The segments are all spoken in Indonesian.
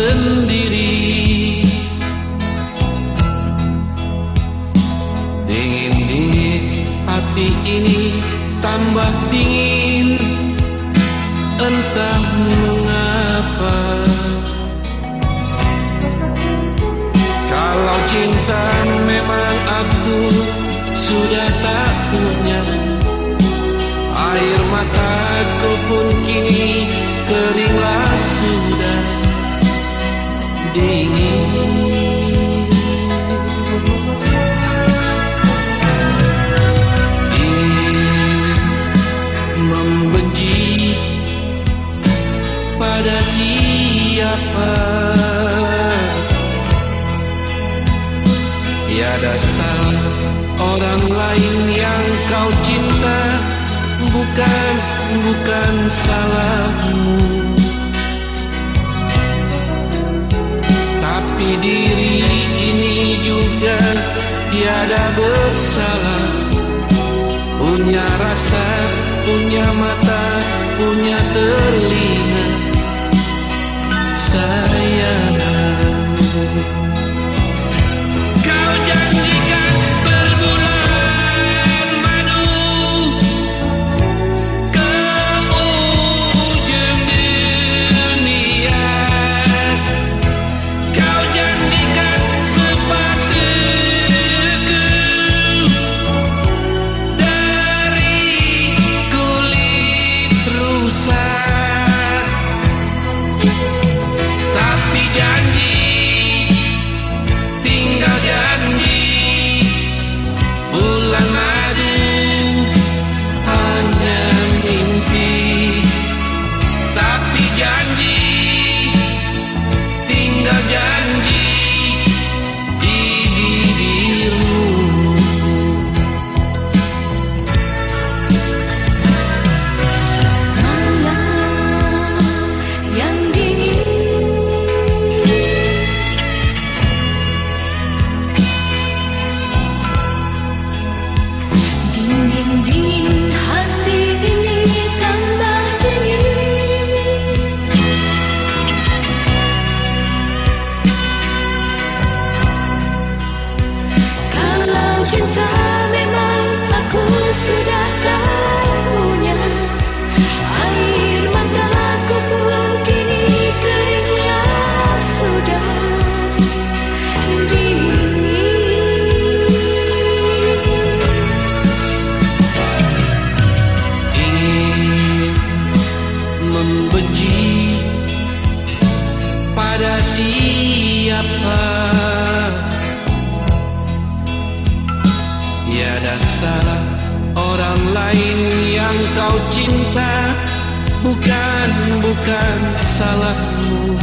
sendiri. Dingin-dingin hati ini tambah dingin, entah mengapa. Kalau cinta memang aku sudah tak punya, air mataku pun kini keringlah sudah dingin. Membenci pada siapa? Tiada salah orang lain yang kau cinta, bukan salahmu. Tapi diri ini juga tiada bersalah, punya rasa, punya mata, punya telinga, sayang. Kau janjikan berbulan madu ke ujung dunia. Kau janjikan sepatuku dari kulit rusa. Tapi janji, tinggal janji, bulan madu hanya mimpi. Tapi janji, tinggal janji di bibirmu. Malam yang dingin, dingin-dingin hati ini tambah dingin. Kalau cinta memang aku sudah tak punya, air mataku pun kini keringlah sudah dingin. Ingin membenci pada siapa? Tiada salah orang lain yang kau cinta, bukan salahmu.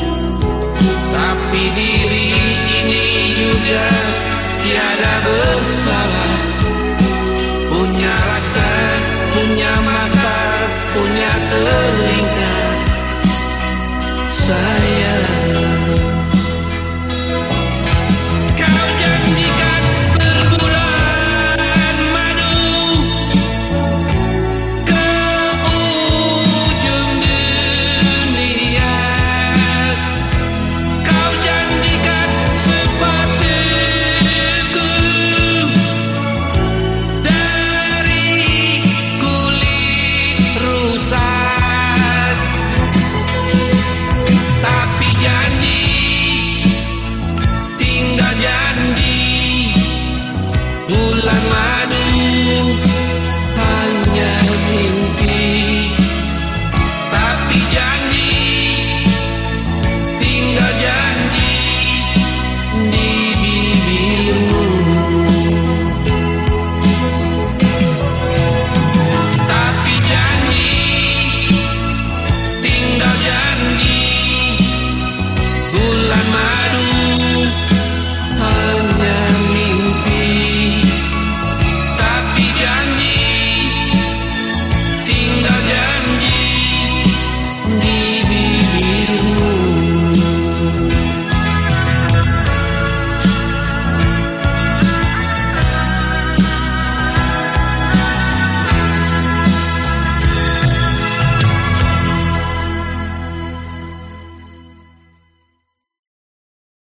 Tapi diri ini juga tiada bersalah,